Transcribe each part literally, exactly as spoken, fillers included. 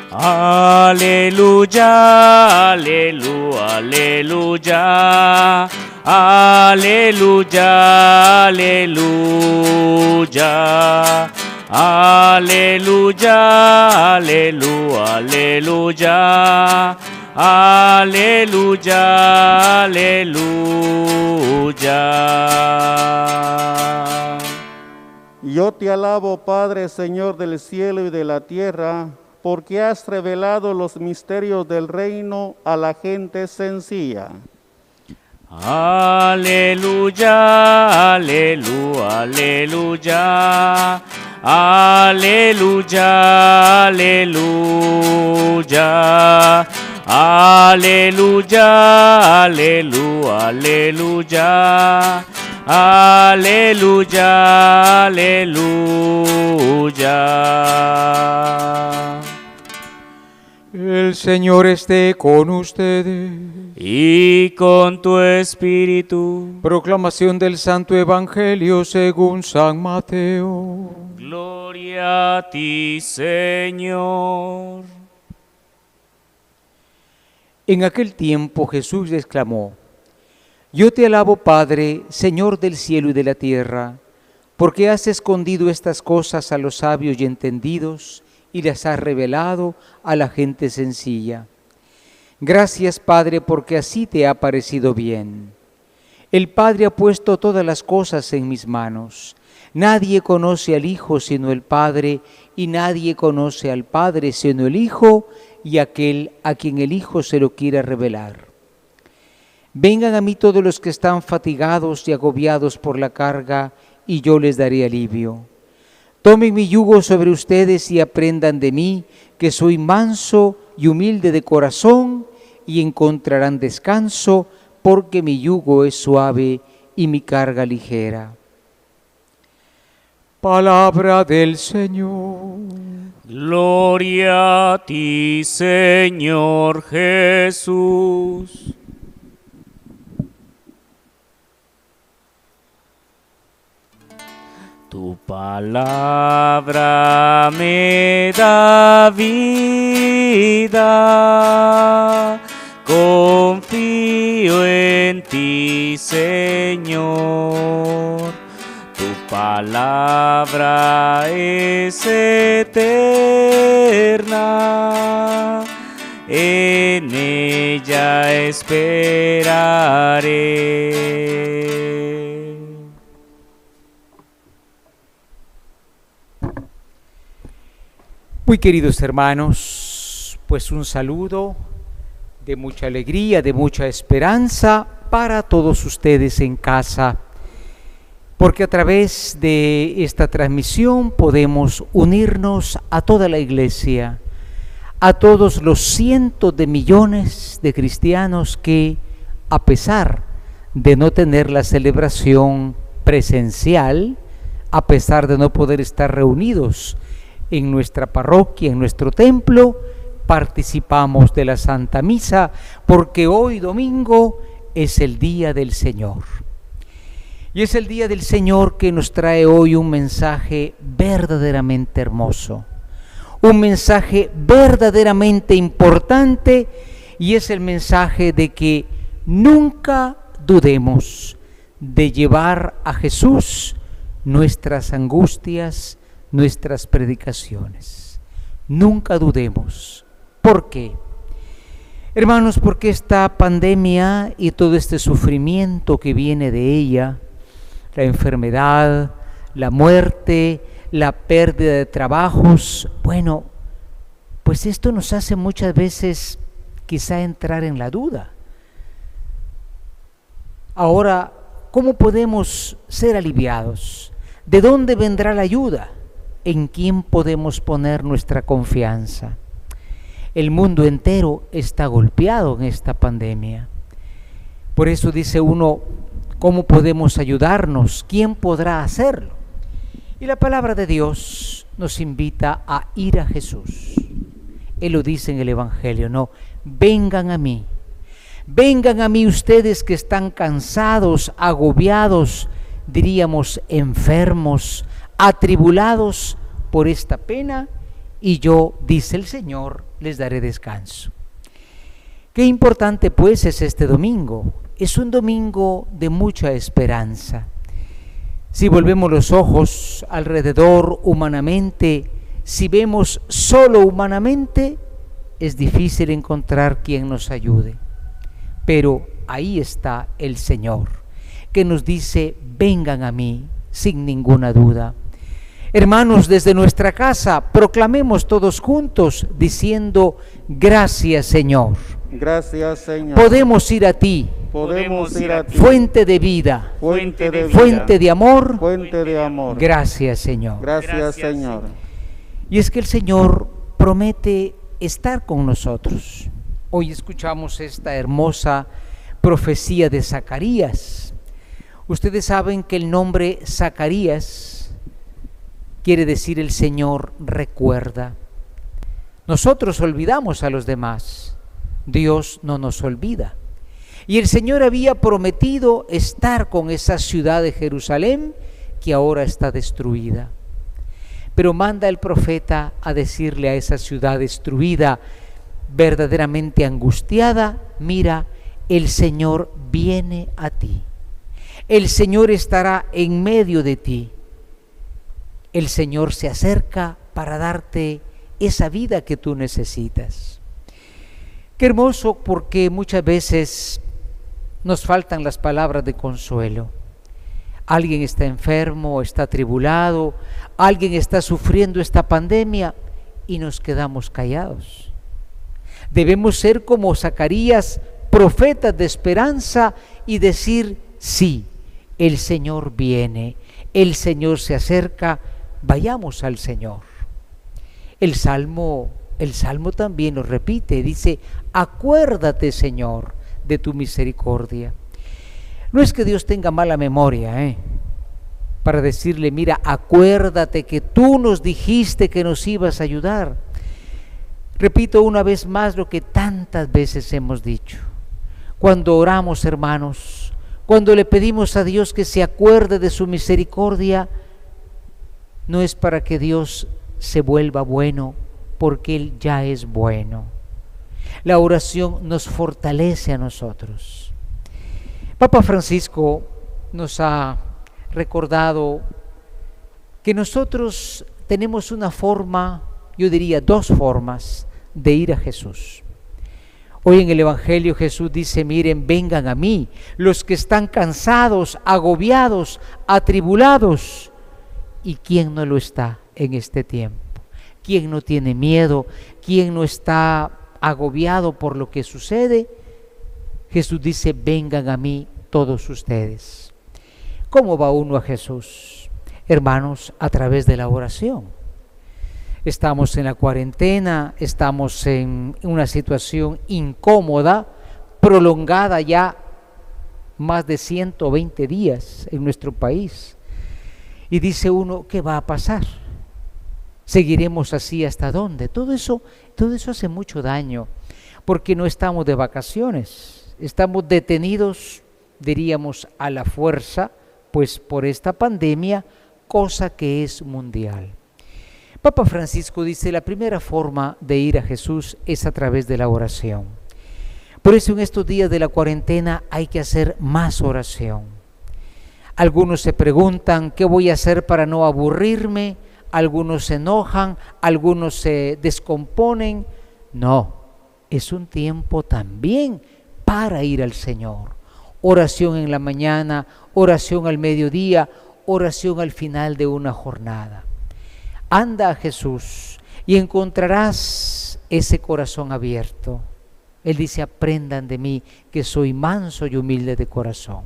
Aleluya, aleluya, aleluya, aleluya, aleluya, aleluya, aleluya, aleluya, aleluya, aleluya. Yo te alabo, Padre, Señor del cielo y de la tierra, porque has revelado los misterios del reino a la gente sencilla. Aleluya, aleluya, aleluya, aleluya, aleluya, aleluya, aleluya, aleluya, aleluya, aleluya. El Señor esté con ustedes. Y con tu espíritu. Proclamación del Santo Evangelio según San Mateo. Gloria a ti, Señor. En aquel tiempo Jesús exclamó: Yo te alabo, Padre, Señor del cielo y de la tierra, porque has escondido estas cosas a los sabios y entendidos y las has revelado a la gente sencilla. Gracias, Padre, porque así te ha parecido bien. El Padre ha puesto todas las cosas en mis manos. Nadie conoce al Hijo sino el Padre, y nadie conoce al Padre sino el Hijo y aquel a quien el Hijo se lo quiera revelar. Vengan a mí todos los que están fatigados y agobiados por la carga, y yo les daré alivio. Tomen mi yugo sobre ustedes y aprendan de mí, que soy manso y humilde de corazón, y encontrarán descanso, porque mi yugo es suave y mi carga ligera. Palabra del Señor. Gloria a ti, Señor Jesús. Tu palabra me da vida, confío en ti, Señor. Tu palabra es eterna, en ella esperaré. Muy queridos hermanos, pues un saludo de mucha alegría, de mucha esperanza para todos ustedes en casa, porque a través de esta transmisión podemos unirnos a toda la Iglesia, a todos los cientos de millones de cristianos que, a pesar de no tener la celebración presencial, a pesar de no poder estar reunidos en nuestra parroquia, en nuestro templo, participamos de la Santa Misa, porque hoy domingo es el Día del Señor. Y es el Día del Señor que nos trae hoy un mensaje verdaderamente hermoso, un mensaje verdaderamente importante, y es el mensaje de que nunca dudemos de llevar a Jesús nuestras angustias, nuestras predicaciones. Nunca dudemos. ¿Por qué? Hermanos, porque esta pandemia y todo este sufrimiento que viene de ella, la enfermedad, la muerte, la pérdida de trabajos, bueno, pues esto nos hace muchas veces quizá entrar en la duda. Ahora, ¿cómo podemos ser aliviados? ¿De dónde vendrá la ayuda? ¿En quién podemos poner nuestra confianza? El mundo entero está golpeado en esta pandemia. Por eso dice uno, ¿cómo podemos ayudarnos? ¿Quién podrá hacerlo? Y la palabra de Dios nos invita a ir a Jesús. Él lo dice en el Evangelio, no, vengan a mí. Vengan a mí ustedes que están cansados, agobiados, diríamos enfermos, atribulados por esta pena, y yo, dice el Señor, les daré descanso. Qué importante pues es este domingo. Es un domingo de mucha esperanza. Si volvemos los ojos alrededor humanamente, si vemos solo humanamente, es difícil encontrar quien nos ayude. Pero ahí está el Señor, que nos dice, vengan a mí, sin ninguna duda. Hermanos, desde nuestra casa, proclamemos todos juntos, diciendo, gracias Señor. Gracias, Señor. Podemos ir a ti, Podemos ir a ti, fuente de vida, fuente de vida, fuente de amor. fuente de amor. Gracias Señor. Gracias, Señor. Y es que el Señor promete estar con nosotros. Hoy escuchamos esta hermosa profecía de Zacarías. Ustedes saben que el nombre Zacarías quiere decir el Señor recuerda. Nosotros olvidamos a los demás, Dios no nos olvida. Y el Señor había prometido estar con esa ciudad de Jerusalén que ahora está destruida. Pero manda el profeta a decirle a esa ciudad destruida, verdaderamente angustiada, mira, el Señor viene a ti. El Señor estará en medio de ti. El Señor se acerca para darte esa vida que tú necesitas. Qué hermoso, porque muchas veces nos faltan las palabras de consuelo. Alguien está enfermo, está atribulado, alguien está sufriendo esta pandemia y nos quedamos callados. Debemos ser como Zacarías, profetas de esperanza y decir, sí, el Señor viene, el Señor se acerca, vayamos al Señor. El Salmo, el Salmo también nos repite, dice, acuérdate, Señor, de tu misericordia. No es que Dios tenga mala memoria, ¿eh? para decirle, mira, acuérdate que tú nos dijiste que nos ibas a ayudar. Repito una vez más lo que tantas veces hemos dicho. Cuando oramos, hermanos, cuando le pedimos a Dios que se acuerde de su misericordia, no es para que Dios se vuelva bueno, porque Él ya es bueno. La oración nos fortalece a nosotros. Papa Francisco nos ha recordado que nosotros tenemos una forma, yo diría dos formas, de ir a Jesús. Hoy en el Evangelio Jesús dice, miren, vengan a mí, los que están cansados, agobiados, atribulados. ¿Y quién no lo está en este tiempo? ¿Quién no tiene miedo? ¿Quién no está agobiado por lo que sucede? Jesús dice, vengan a mí todos ustedes. ¿Cómo va uno a Jesús? Hermanos, a través de la oración. Estamos en la cuarentena, estamos en una situación incómoda, prolongada ya más de ciento veinte días en nuestro país. Y dice uno, ¿qué va a pasar? ¿Seguiremos así hasta dónde? Todo eso, todo eso hace mucho daño, porque no estamos de vacaciones, estamos detenidos, diríamos, a la fuerza, pues por esta pandemia, cosa que es mundial. Papa Francisco dice, la primera forma de ir a Jesús es a través de la oración. Por eso en estos días de la cuarentena hay que hacer más oración. Algunos se preguntan, ¿qué voy a hacer para no aburrirme? Algunos se enojan, algunos se descomponen. No, es un tiempo también para ir al Señor. Oración en la mañana, oración al mediodía, oración al final de una jornada. Anda a Jesús y encontrarás ese corazón abierto. Él dice, aprendan de mí que soy manso y humilde de corazón.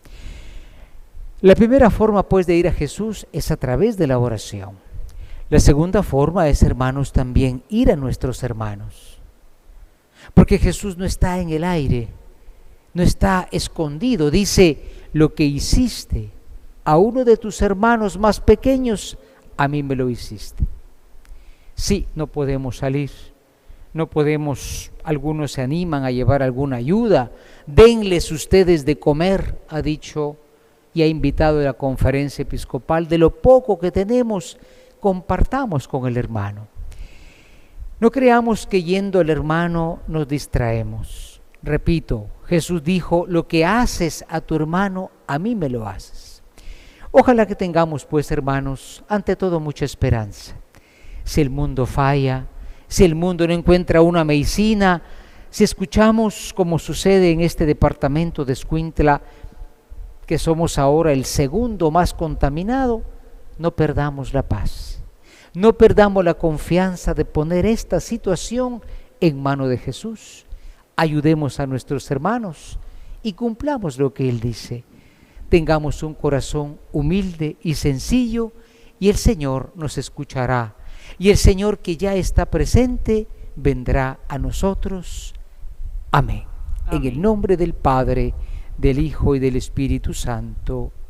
La primera forma pues de ir a Jesús es a través de la oración. La segunda forma es, hermanos, también ir a nuestros hermanos. Porque Jesús no está en el aire, no está escondido. Dice, lo que hiciste a uno de tus hermanos más pequeños, a mí me lo hiciste. Sí, no podemos salir, no podemos, algunos se animan a llevar alguna ayuda, denles ustedes de comer, ha dicho y ha invitado a la conferencia episcopal, de lo poco que tenemos, compartamos con el hermano. No creamos que yendo al hermano nos distraemos. Repito, Jesús dijo, lo que haces a tu hermano, a mí me lo haces. Ojalá que tengamos, pues, hermanos, ante todo mucha esperanza. Si el mundo falla, si el mundo no encuentra una medicina, si escuchamos, como sucede en este departamento de Escuintla, que somos ahora el segundo más contaminado, no perdamos la paz. No perdamos la confianza de poner esta situación en mano de Jesús. Ayudemos a nuestros hermanos y cumplamos lo que Él dice. Tengamos un corazón humilde y sencillo y el Señor nos escuchará. Y el Señor que ya está presente vendrá a nosotros. Amén. Amén. En el nombre del Padre, del Hijo y del Espíritu Santo.